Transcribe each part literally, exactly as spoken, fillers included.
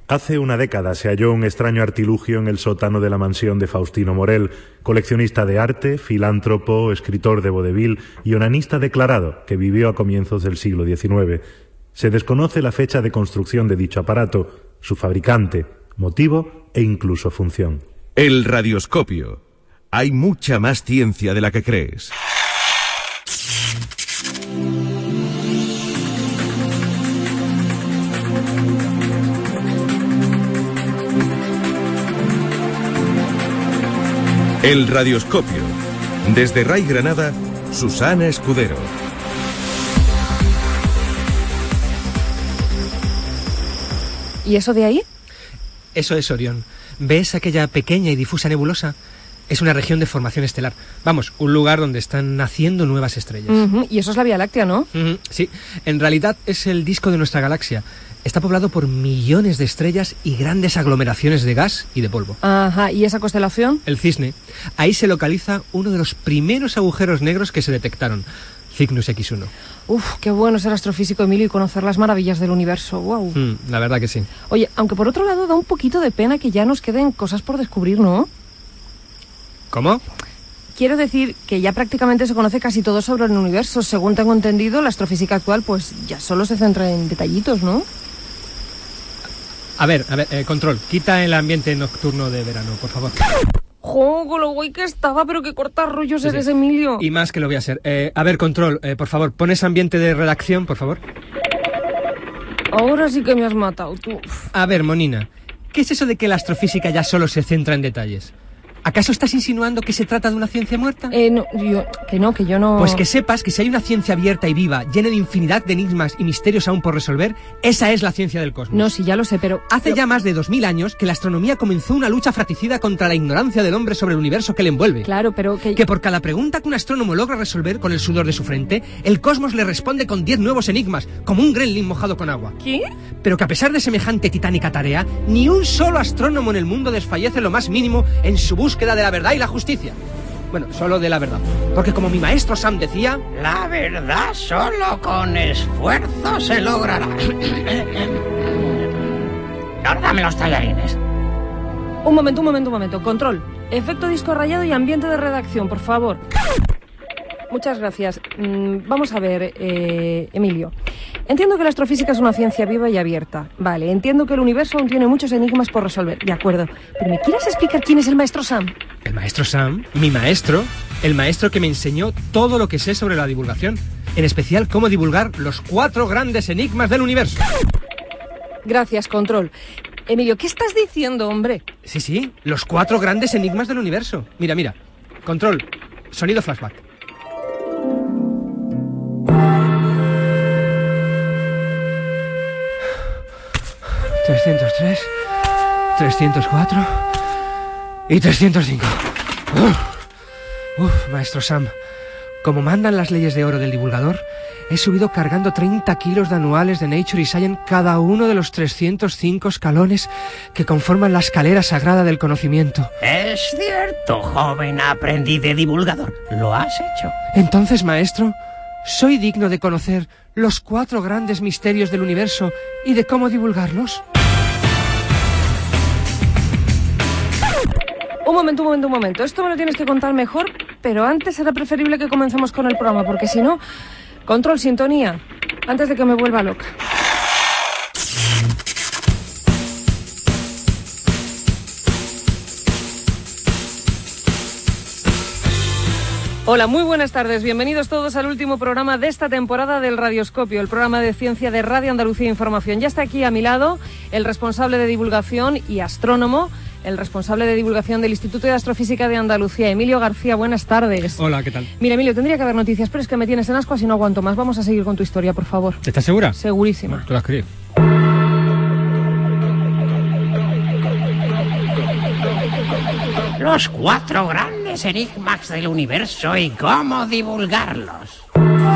Hace una década se halló un extraño artilugio en el sótano de la mansión de Faustino Morel, coleccionista de arte, filántropo, escritor de vodevil y onanista declarado, que vivió a comienzos del siglo diecinueve. Se desconoce la fecha de construcción de dicho aparato, su fabricante, motivo e incluso función. El radioscopio. Hay mucha más ciencia de la que crees. El radioscopio. Desde Ray Granada, Susana Escudero. ¿Y eso de ahí? Eso es Orión. ¿Ves aquella pequeña y difusa nebulosa? Es una región de formación estelar. Vamos, un lugar donde están naciendo nuevas estrellas. Uh-huh. Y eso es la Vía Láctea, ¿no? Uh-huh. Sí, en realidad es el disco de nuestra galaxia. Está poblado por millones de estrellas y grandes aglomeraciones de gas y de polvo. Ajá, ¿y esa constelación? El Cisne. Ahí se localiza uno de los primeros agujeros negros que se detectaron, Cygnus equis uno. Uf, qué bueno ser astrofísico, Emilio, y conocer las maravillas del universo. Wow. Mm, la verdad que sí. Oye, aunque por otro lado da un poquito de pena que ya nos queden cosas por descubrir, ¿no? ¿Cómo? Quiero decir que ya prácticamente se conoce casi todo sobre el universo. Según tengo entendido, la astrofísica actual pues ya solo se centra en detallitos, ¿no? A ver, a ver, eh, control, quita el ambiente nocturno de verano, por favor. ¡Jo, con lo guay que estaba, pero que corta rollos Sí, eres, sí. Emilio! Y más que lo voy a hacer. Eh, a ver, control, eh, por favor, pones ambiente de redacción, por favor. Ahora sí que me has matado, tú. A ver, Monina, ¿qué es eso de que la astrofísica ya solo se centra en detalles? ¿Acaso estás insinuando que se trata de una ciencia muerta? Eh, no, yo, que no, que yo no... Pues que sepas que si hay una ciencia abierta y viva, llena de infinidad de enigmas y misterios aún por resolver, esa es la ciencia del cosmos. No, sí, ya lo sé, pero... Hace pero... ya más de dos mil años que la astronomía comenzó una lucha fratricida contra la ignorancia del hombre sobre el universo que le envuelve. Claro, pero que... Que por cada pregunta que un astrónomo logra resolver con el sudor de su frente, el cosmos le responde con diez nuevos enigmas, como un gremlin mojado con agua. ¿Qué? Pero que a pesar de semejante titánica tarea, ni un solo astrónomo en el mundo desfallece lo más mínimo en su búsqueda de la verdad y la justicia. Bueno, solo de la verdad. Porque como mi maestro Sam decía... La verdad solo con esfuerzo se logrará. Ahora dame los tallarines. Un momento, un momento, un momento. Control. Efecto disco rayado y ambiente de redacción, por favor. Muchas gracias. Mm, vamos a ver, eh, Emilio. Entiendo que la astrofísica es una ciencia viva y abierta. Vale, entiendo que el universo aún tiene muchos enigmas por resolver. De acuerdo. Pero ¿me quieres explicar quién es el maestro Sam? ¿El maestro Sam? Mi maestro. El maestro que me enseñó todo lo que sé sobre la divulgación. En especial, cómo divulgar los cuatro grandes enigmas del universo. Gracias, Control. Emilio, ¿qué estás diciendo, hombre? Sí, sí, los cuatro grandes enigmas del universo. Mira, mira. Control. Sonido flashback. trescientos tres, trescientos cuatro y trescientos cinco. Uf, uf, maestro Sam, como mandan las leyes de oro del divulgador, he subido cargando treinta kilos de anuales de Nature y Science cada uno de los trescientos cinco escalones que conforman la escalera sagrada del conocimiento. Es cierto, joven aprendiz de divulgador. Lo has hecho. Entonces, maestro, ¿soy digno de conocer los cuatro grandes misterios del universo y de cómo divulgarlos? Un momento, un momento, un momento. Esto me lo tienes que contar mejor, pero antes será preferible que comencemos con el programa, porque si no... Control, sintonía, antes de que me vuelva loca. Hola, muy buenas tardes. Bienvenidos todos al último programa de esta temporada del Radioscopio, el programa de ciencia de Radio Andalucía Información. Ya está aquí a mi lado el responsable de divulgación y astrónomo, el responsable de divulgación del Instituto de Astrofísica de Andalucía, Emilio García. Buenas tardes. Hola, ¿qué tal? Mira, Emilio, tendría que haber noticias, pero es que me tienes en ascuas y no aguanto más. Vamos a seguir con tu historia, por favor. ¿Estás segura? Segurísima. No, tú la has creído. Los cuatro grandes enigmas del universo y cómo divulgarlos.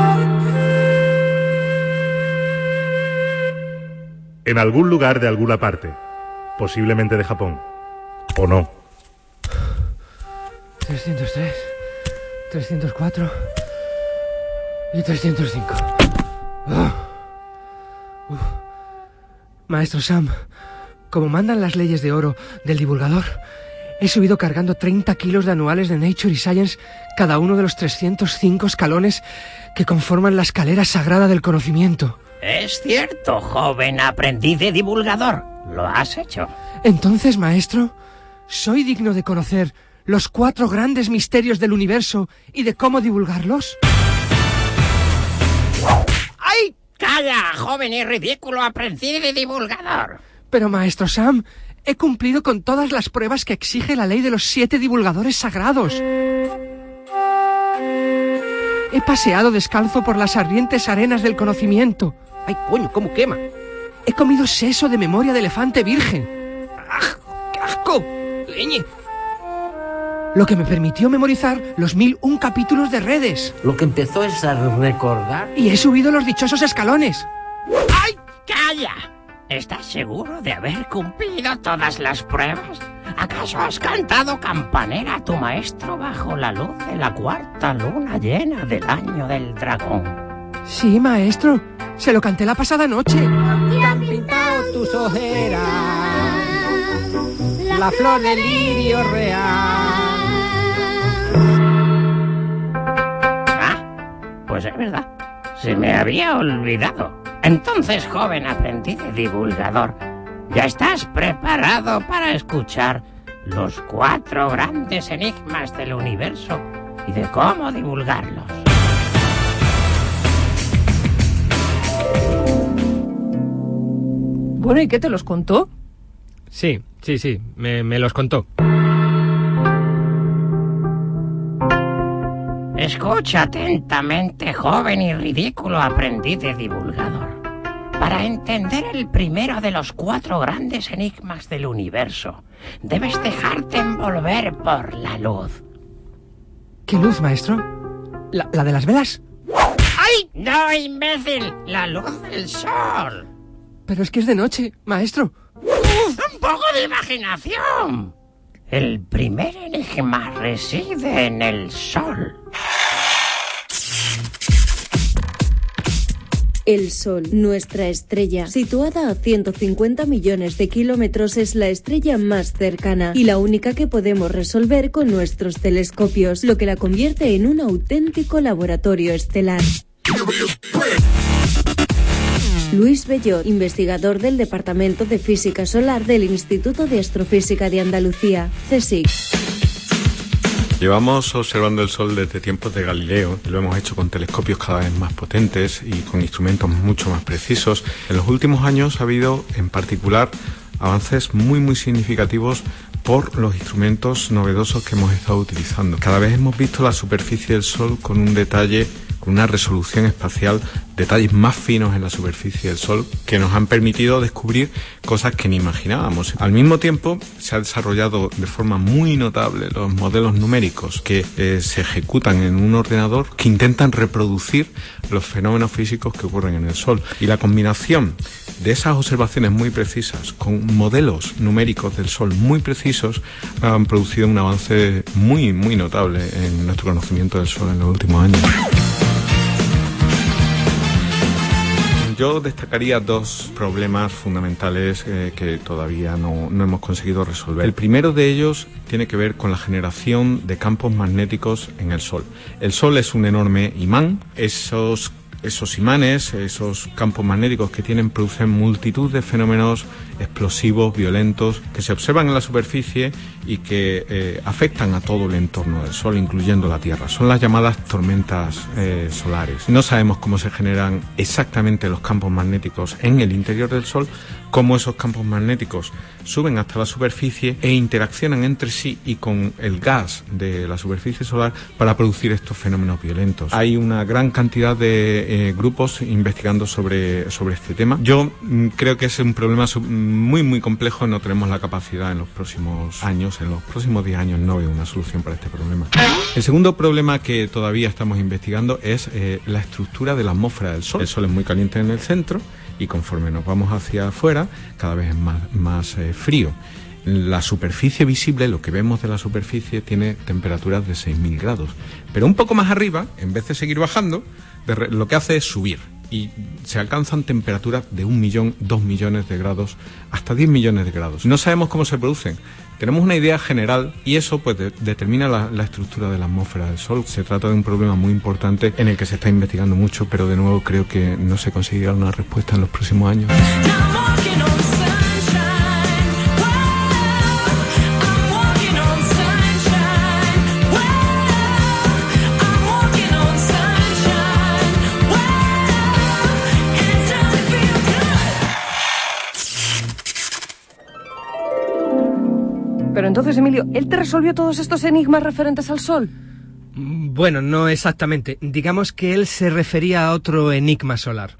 En algún lugar de alguna parte, posiblemente de Japón. ¿O no? trescientos tres, trescientos cuatro y trescientos cinco. Oh. Uf. Maestro Sam, como mandan las leyes de oro del divulgador, he subido cargando treinta kilos de anuales de Nature y Science cada uno de los trescientos cinco escalones que conforman la escalera sagrada del conocimiento. Es cierto, joven aprendiz de divulgador. Lo has hecho. Entonces, maestro, ¿soy digno de conocer los cuatro grandes misterios del universo y de cómo divulgarlos? ¡Ay! ¡Calla, joven y ridículo aprendiz de divulgador! Pero, maestro Sam, he cumplido con todas las pruebas que exige la ley de los siete divulgadores sagrados. He paseado descalzo por las ardientes arenas del conocimiento. ¡Ay, coño, cómo quema! He comido seso de memoria de elefante virgen. ¡Ah, qué asco! ¡Leñe! Lo que me permitió memorizar los mil un capítulos de Redes. Lo que empezó es a recordar. Y he subido los dichosos escalones. ¡Ay, calla! ¿Estás seguro de haber cumplido todas las pruebas? ¿Acaso has cantado campanera a tu maestro bajo la luz de la cuarta luna llena del año del dragón? Sí, maestro. Se lo canté la pasada noche. Y han pintado tus ojeras, la flor del lirio real. Ah, pues es verdad. Se me había olvidado. Entonces, joven aprendiz de divulgador, ¿ya estás preparado para escuchar los cuatro grandes enigmas del universo y de cómo divulgarlos? Bueno, ¿y qué te los contó? Sí, sí, sí, me, me los contó. Escucha atentamente, joven y ridículo aprendiz de divulgador. Para entender el primero de los cuatro grandes enigmas del universo, debes dejarte envolver por la luz. ¿Qué luz, maestro? ¿La, la de las velas? ¡Ay! ¡No, imbécil! ¡La luz del sol! Pero es que es de noche, maestro. ¡Uf! ¡Un poco de imaginación! El primer enigma reside en el sol. El Sol, nuestra estrella, situada a ciento cincuenta millones de kilómetros, es la estrella más cercana y la única que podemos resolver con nuestros telescopios, lo que la convierte en un auténtico laboratorio estelar. Luis Bellot, investigador del Departamento de Física Solar del Instituto de Astrofísica de Andalucía, CSIC. Llevamos observando el Sol desde tiempos de Galileo, y lo hemos hecho con telescopios cada vez más potentes y con instrumentos mucho más precisos. En los últimos años ha habido, en particular, avances muy muy significativos por los instrumentos novedosos que hemos estado utilizando. Cada vez hemos visto la superficie del Sol con un detalle, con una resolución espacial, detalles más finos en la superficie del Sol que nos han permitido descubrir cosas que ni imaginábamos. Al mismo tiempo se ha desarrollado de forma muy notable los modelos numéricos que eh, se ejecutan en un ordenador que intentan reproducir los fenómenos físicos que ocurren en el Sol. Y la combinación de esas observaciones muy precisas con modelos numéricos del Sol muy precisos han producido un avance muy muy notable en nuestro conocimiento del Sol en los últimos años. Yo destacaría dos problemas fundamentales eh, que todavía no, no hemos conseguido resolver. El primero de ellos tiene que ver con la generación de campos magnéticos en el Sol. El Sol es un enorme imán. Esos, esos imanes, esos campos magnéticos que tienen, producen multitud de fenómenos explosivos, violentos, que se observan en la superficie y que eh, afectan a todo el entorno del Sol, incluyendo la Tierra. Son las llamadas tormentas eh, solares. No sabemos cómo se generan exactamente los campos magnéticos en el interior del Sol, cómo esos campos magnéticos suben hasta la superficie e interaccionan entre sí y con el gas de la superficie solar para producir estos fenómenos violentos. Hay una gran cantidad de eh, grupos investigando sobre, sobre este tema. Yo mm, creo que es un problema muy muy complejo. No tenemos la capacidad en los próximos años, en los próximos diez años no veo una solución para este problema. El segundo problema que todavía estamos investigando es eh, la estructura de la atmósfera del Sol. El Sol es muy caliente en el centro y conforme nos vamos hacia afuera cada vez es más, más eh, frío. La superficie visible, lo que vemos de la superficie, tiene temperaturas de seis mil grados. Pero un poco más arriba, en vez de seguir bajando, de re- lo que hace es subir. y se alcanzan temperaturas de un millón, dos millones de grados, hasta diez millones de grados. No sabemos cómo se producen. Tenemos una idea general y eso pues de, determina la, la estructura de la atmósfera del Sol. Se trata de un problema muy importante en el que se está investigando mucho, pero de nuevo creo que no se conseguirá una respuesta en los próximos años. Pero entonces, Emilio, ¿él te resolvió todos estos enigmas referentes al Sol? Bueno, no exactamente. Digamos que él se refería a otro enigma solar.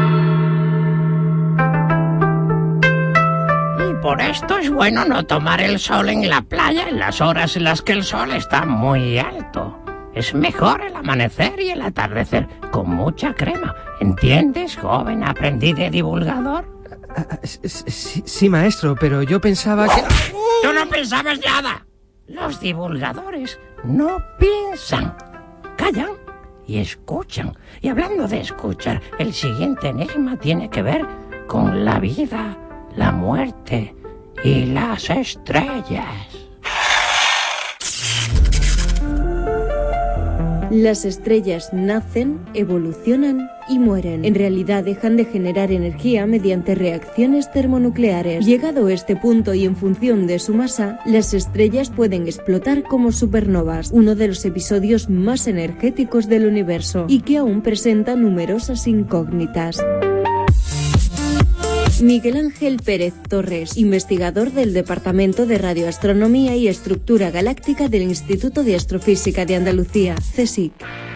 Y por esto es bueno no tomar el sol en la playa en las horas en las que el sol está muy alto. Es mejor el amanecer y el atardecer con mucha crema. ¿Entiendes, joven aprendiz de divulgador? Ah, sí, sí, maestro, pero yo pensaba que... ¡Tú no pensabas nada! Los divulgadores no piensan, callan y escuchan. Y hablando de escuchar, el siguiente enigma tiene que ver con la vida, la muerte y las estrellas. Las estrellas nacen, evolucionan y mueren. En realidad dejan de generar energía mediante reacciones termonucleares. Llegado a este punto y en función de su masa, las estrellas pueden explotar como supernovas, uno de los episodios más energéticos del universo y que aún presenta numerosas incógnitas. Miguel Ángel Pérez Torres, investigador del Departamento de Radioastronomía y Estructura Galáctica del Instituto de Astrofísica de Andalucía, CSIC.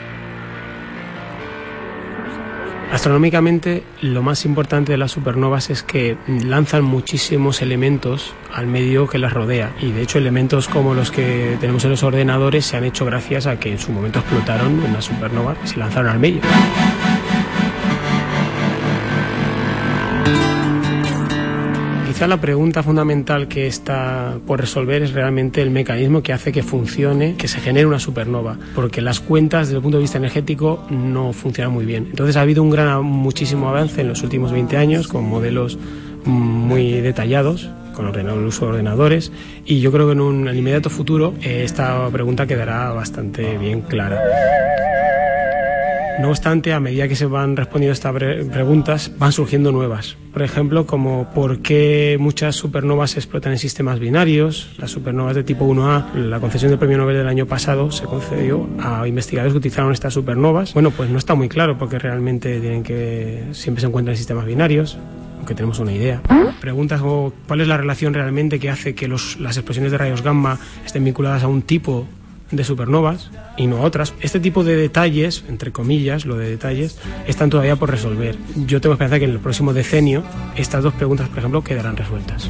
Astronómicamente, lo más importante de las supernovas es que lanzan muchísimos elementos al medio que las rodea, y de hecho elementos como los que tenemos en los ordenadores se han hecho gracias a que en su momento explotaron en las supernovas y se lanzaron al medio. Quizá la pregunta fundamental que está por resolver es realmente el mecanismo que hace que funcione, que se genere una supernova, porque las cuentas desde el punto de vista energético no funcionan muy bien. Entonces ha habido un gran, muchísimo avance en los últimos veinte años con modelos muy detallados, con ordenador, el uso de ordenadores, y yo creo que en un en el inmediato futuro eh, esta pregunta quedará bastante bien clara. No obstante, a medida que se van respondiendo estas pre preguntas, van surgiendo nuevas. Por ejemplo, como por qué muchas supernovas se explotan en sistemas binarios. Las supernovas de tipo uno A, la concesión del premio Nobel del año pasado se concedió a investigadores que utilizaron estas supernovas. Bueno, pues no está muy claro porque realmente tienen que siempre se encuentran en sistemas binarios, aunque tenemos una idea. Preguntas como cuál es la relación realmente que hace que los, las explosiones de rayos gamma estén vinculadas a un tipo de supernovas y no a otras. Este tipo de detalles, entre comillas, lo de detalles, están todavía por resolver. Yo tengo esperanza que en el próximo decenio estas dos preguntas, por ejemplo, quedarán resueltas.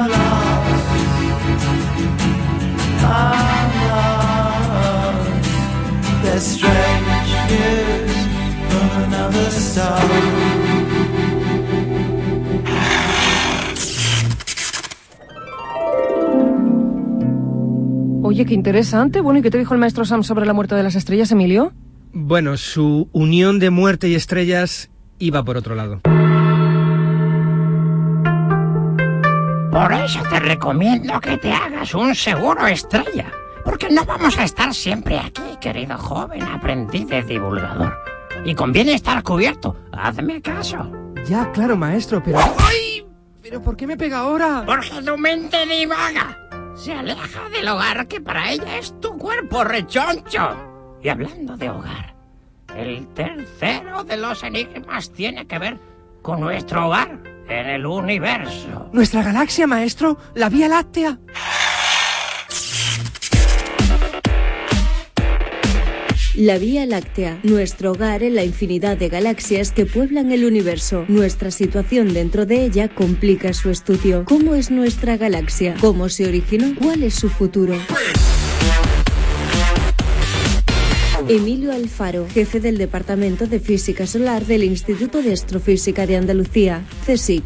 Oye, qué interesante. Bueno, ¿y qué te dijo el maestro Sam sobre la muerte de las estrellas, Emilio? Bueno, su unión de muerte y estrellas iba por otro lado. Por eso te recomiendo que te hagas un seguro estrella, porque no vamos a estar siempre aquí, querido joven aprendiz de divulgador. Y conviene estar cubierto. Hazme caso. Ya, claro, maestro, pero... ¡Ay! ¿Pero por qué me pega ahora? Porque tu mente divaga. Se aleja del hogar que para ella es tu cuerpo rechoncho. Y hablando de hogar, el tercero de los enigmas tiene que ver con nuestro hogar en el universo. ¿Nuestra galaxia, maestro? ¿La Vía Láctea? La Vía Láctea, nuestro hogar en la infinidad de galaxias que pueblan el universo. Nuestra situación dentro de ella complica su estudio. ¿Cómo es nuestra galaxia? ¿Cómo se originó? ¿Cuál es su futuro? Emilio Alfaro, jefe del Departamento de Física Solar del Instituto de Astrofísica de Andalucía, CSIC.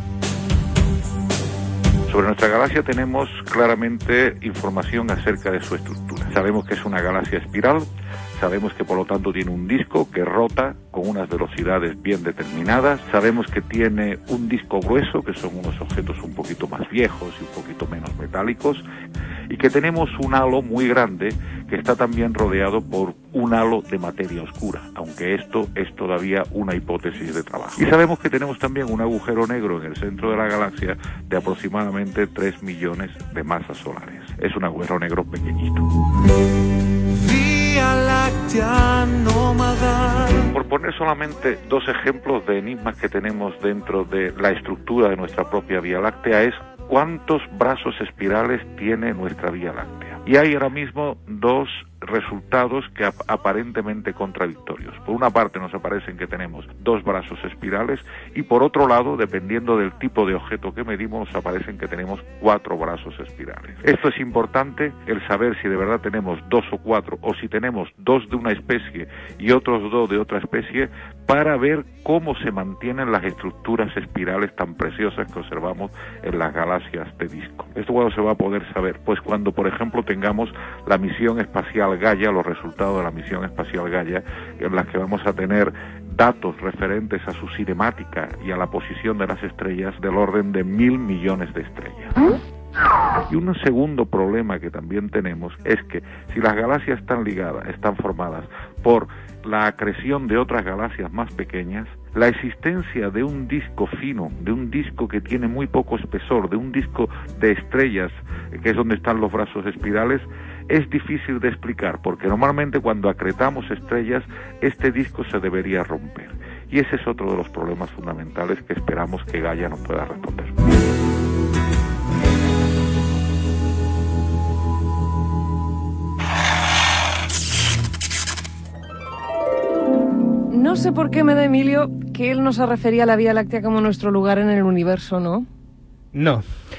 Sobre nuestra galaxia tenemos claramente información acerca de su estructura. Sabemos que es una galaxia espiral. Sabemos que por lo tanto tiene un disco que rota con unas velocidades bien determinadas. Sabemos que tiene un disco grueso, que son unos objetos un poquito más viejos y un poquito menos metálicos, y que tenemos un halo muy grande que está también rodeado por un halo de materia oscura, aunque esto es todavía una hipótesis de trabajo. Y sabemos que tenemos también un agujero negro en el centro de la galaxia de aproximadamente tres millones de masas solares. Es un agujero negro pequeñito. Vía Láctea nómada. Por poner solamente dos ejemplos de enigmas que tenemos dentro de la estructura de nuestra propia Vía Láctea, es cuántos brazos espirales tiene nuestra Vía Láctea. Y hay ahora mismo dos resultados que ap aparentemente contradictorios. Por una parte nos aparecen que tenemos dos brazos espirales y por otro lado, dependiendo del tipo de objeto que medimos, nos aparecen que tenemos cuatro brazos espirales. Esto es importante, el saber si de verdad tenemos dos o cuatro, o si tenemos dos de una especie y otros dos de otra especie, para ver cómo se mantienen las estructuras espirales tan preciosas que observamos en las galaxias de disco. ¿Esto cuándo se va a poder saber? Pues cuando, por ejemplo, tengamos la misión espacial Gaia, los resultados de la misión espacial Gaia, en las que vamos a tener datos referentes a su cinemática y a la posición de las estrellas del orden de mil millones de estrellas. Y un segundo problema que también tenemos es que si las galaxias están ligadas, están formadas por la acreción de otras galaxias más pequeñas, la existencia de un disco fino, de un disco que tiene muy poco espesor, de un disco de estrellas, que es donde están los brazos espirales, es difícil de explicar, porque normalmente cuando acretamos estrellas, este disco se debería romper. Y ese es otro de los problemas fundamentales que esperamos que Gaia nos pueda responder. No sé por qué me da Emilio que él no se refería a la Vía Láctea como nuestro lugar en el universo, ¿no? No.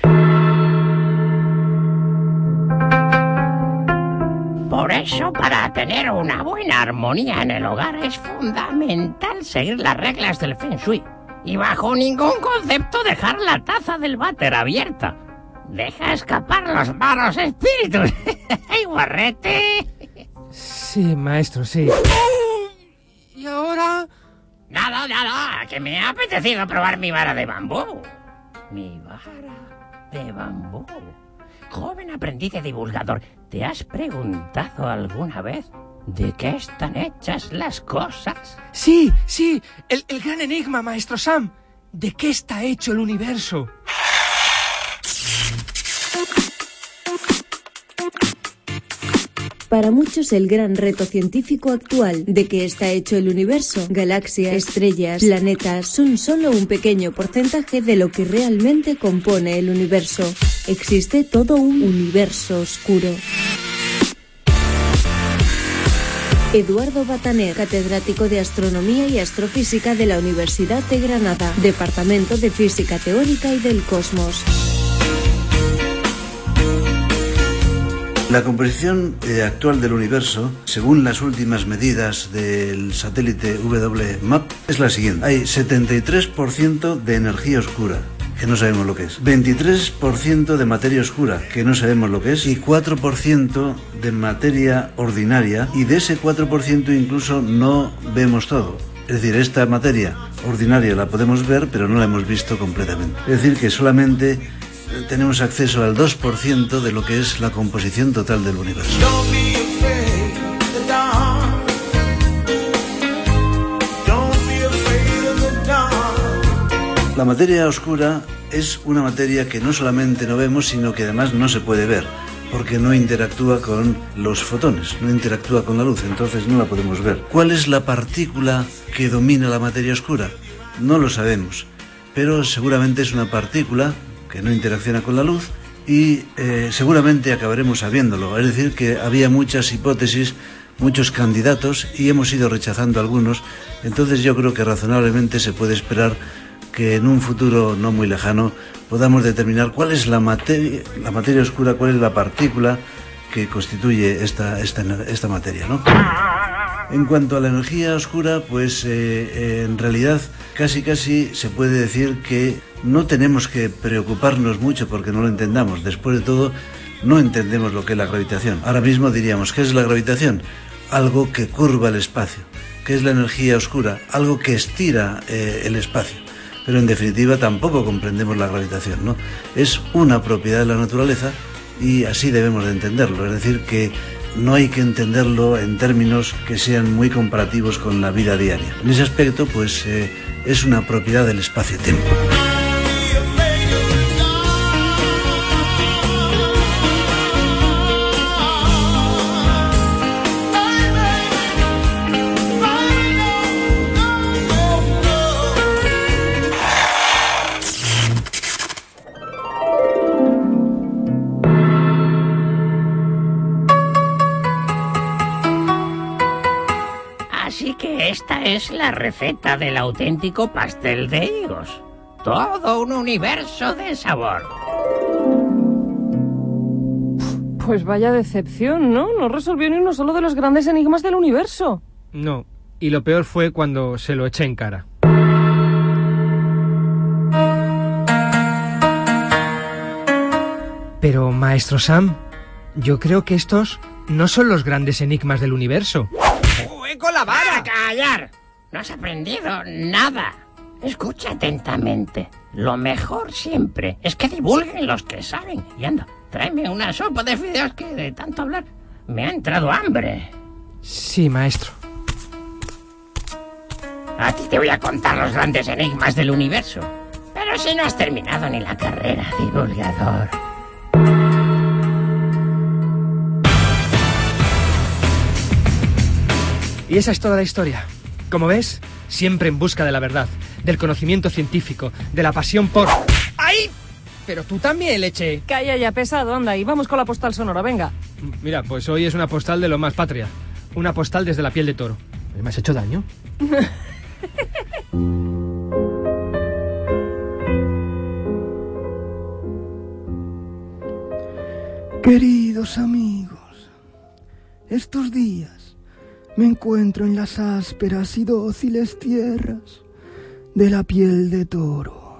Por eso, para tener una buena armonía en el hogar es fundamental seguir las reglas del Feng Shui. Y bajo ningún concepto dejar la taza del váter abierta. Deja escapar los malos espíritus. ¡Ay, guarrete! Sí, maestro, sí. ¿Y ahora? Nada, nada, que me ha apetecido probar mi vara de bambú. Mi vara de bambú. Joven aprendiz de divulgador, ¿te has preguntado alguna vez de qué están hechas las cosas? Sí, sí, el, el gran enigma, maestro Sam. ¿De qué está hecho el universo? Para muchos el gran reto científico actual de qué está hecho el universo, galaxias, estrellas, planetas, son solo un pequeño porcentaje de lo que realmente compone el universo. Existe todo un universo oscuro. Eduardo Bataner, catedrático de Astronomía y Astrofísica de la Universidad de Granada, Departamento de Física Teórica y del Cosmos. La composición eh, actual del universo, según las últimas medidas del satélite W MAP, es la siguiente. Hay setenta y tres por ciento de energía oscura, que no sabemos lo que es, veintitrés por ciento de materia oscura, que no sabemos lo que es, y cuatro por ciento de materia ordinaria, y de ese cuatro por ciento incluso no vemos todo. Es decir, esta materia ordinaria la podemos ver, pero no la hemos visto completamente. Es decir, que solamente tenemos acceso al dos por ciento de lo que es la composición total del universo. La materia oscura es una materia que no solamente no vemos, sino que además no se puede ver, porque no interactúa con los fotones, no interactúa con la luz, entonces no la podemos ver. ¿Cuál es la partícula que domina la materia oscura? No lo sabemos, pero seguramente es una partícula que no interacciona con la luz y eh, seguramente acabaremos sabiéndolo. Es decir, que había muchas hipótesis, muchos candidatos y hemos ido rechazando algunos. Entonces yo creo que razonablemente se puede esperar que en un futuro no muy lejano podamos determinar cuál es la materia, la materia oscura, cuál es la partícula que constituye esta, esta, esta materia, ¿no? En cuanto a la energía oscura, pues eh, en realidad casi casi se puede decir que no tenemos que preocuparnos mucho porque no lo entendamos. Después de todo, no entendemos lo que es la gravitación. Ahora mismo diríamos, ¿qué es la gravitación? algo que curva el espacio, que es la energía oscura, algo que estira eh, el espacio. Pero en definitiva tampoco comprendemos la gravitación, ¿no? Es una propiedad de la naturaleza y así debemos de entenderlo. Es decir, que no hay que entenderlo en términos que sean muy comparativos con la vida diaria. En ese aspecto, pues, eh, es una propiedad del espacio-tiempo. Así que esta es la receta del auténtico pastel de higos. Todo un universo de sabor. Pues vaya decepción, ¿no? No resolvió ni uno solo de los grandes enigmas del universo. No, y lo peor fue cuando se lo eché en cara. Pero, maestro Sam, yo creo que estos no son los grandes enigmas del universo. ¡Con la vara! ¡A callar! No has aprendido nada. Escucha atentamente. Lo mejor siempre es que divulguen los que saben. Y anda, tráeme una sopa de fideos que de tanto hablar me ha entrado hambre. Sí, maestro. A ti te voy a contar los grandes enigmas del universo. Pero si no has terminado ni la carrera, divulgador. Y esa es toda la historia. Como ves, siempre en busca de la verdad, del conocimiento científico, de la pasión por... ¡Ay! Pero tú también, leche. Calla ya, pesado, anda, y vamos con la postal sonora, venga. Mira, pues hoy es una postal de lo más patria. Una postal desde la piel de toro. ¿Me has hecho daño? Queridos amigos, estos días me encuentro en las ásperas y dóciles tierras de la piel de toro.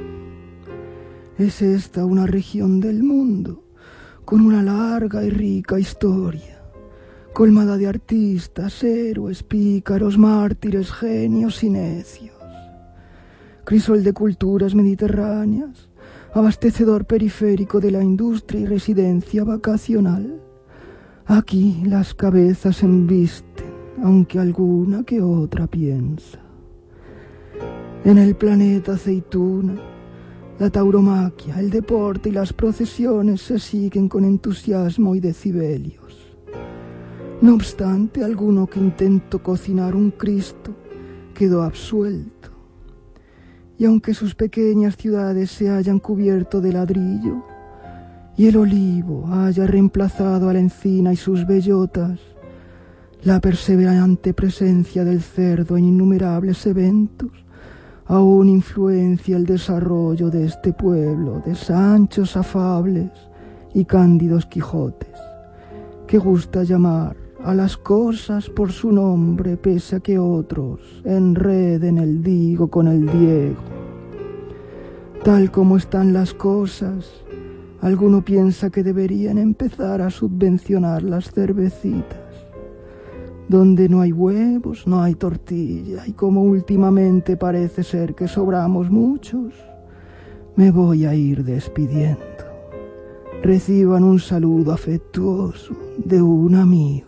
Es esta una región del mundo con una larga y rica historia, colmada de artistas, héroes, pícaros, mártires, genios y necios. Crisol de culturas mediterráneas, abastecedor periférico de la industria y residencia vacacional. Aquí las cabezas embisten, aunque alguna que otra piensa. En el planeta aceituna, la tauromaquia, el deporte y las procesiones se siguen con entusiasmo y decibelios. No obstante, alguno que intentó cocinar un Cristo quedó absuelto. Y aunque sus pequeñas ciudades se hayan cubierto de ladrillo, y el olivo haya reemplazado a la encina y sus bellotas, la perseverante presencia del cerdo en innumerables eventos aún influencia el desarrollo de este pueblo de sanchos afables y cándidos Quijotes, que gusta llamar a las cosas por su nombre pese a que otros enreden el digo con el diego. Tal como están las cosas, alguno piensa que deberían empezar a subvencionar las cervecitas. Donde no hay huevos, no hay tortilla, y como últimamente parece ser que sobramos muchos, me voy a ir despidiendo. Reciban un saludo afectuoso de un amigo.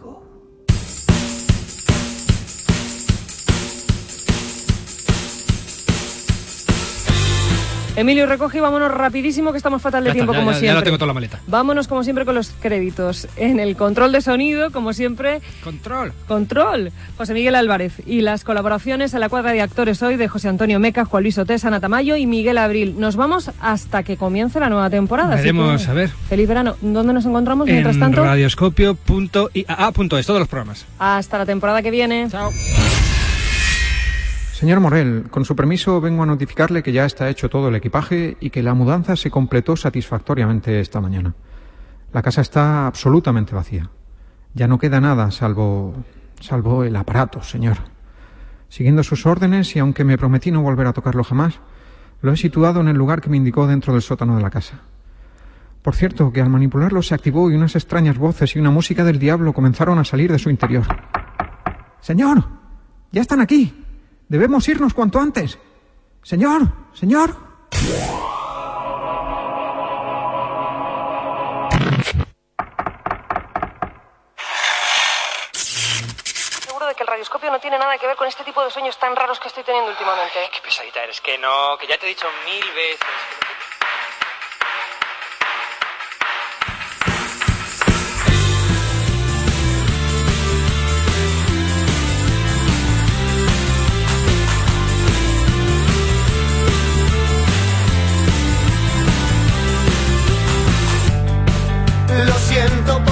Emilio, recoge y vámonos rapidísimo, que estamos fatal de ya tiempo, está, ya, como ya, siempre. Ya lo tengo toda la maleta. Vámonos, como siempre, con los créditos. En el control de sonido, como siempre... ¡Control! ¡Control! José Miguel Álvarez. Y las colaboraciones en la cuadra de actores hoy de José Antonio Meca, Juan Luis Otés, Ana Tamayo y Miguel Abril. Nos vamos hasta que comience la nueva temporada. Veremos, a ver. Feliz verano. ¿Dónde nos encontramos en mientras tanto? En radioscopio punto i a a punto es, todos los programas. Hasta la temporada que viene. Chao. Señor Morel, con su permiso vengo a notificarle que ya está hecho todo el equipaje y que la mudanza se completó satisfactoriamente esta mañana. La casa está absolutamente vacía. Ya no queda nada salvo... salvo el aparato, señor. Siguiendo sus órdenes y aunque me prometí no volver a tocarlo jamás, lo he situado en el lugar que me indicó dentro del sótano de la casa. Por cierto, que al manipularlo se activó y unas extrañas voces y una música del diablo comenzaron a salir de su interior. ¡Señor! ¡Ya están aquí! ¡Debemos irnos cuanto antes! ¡Señor! ¡Señor! Seguro de que el radioscopio no tiene nada que ver con este tipo de sueños tan raros que estoy teniendo últimamente. Qué pesadita eres, que no, que ya te he dicho mil veces. Lo siento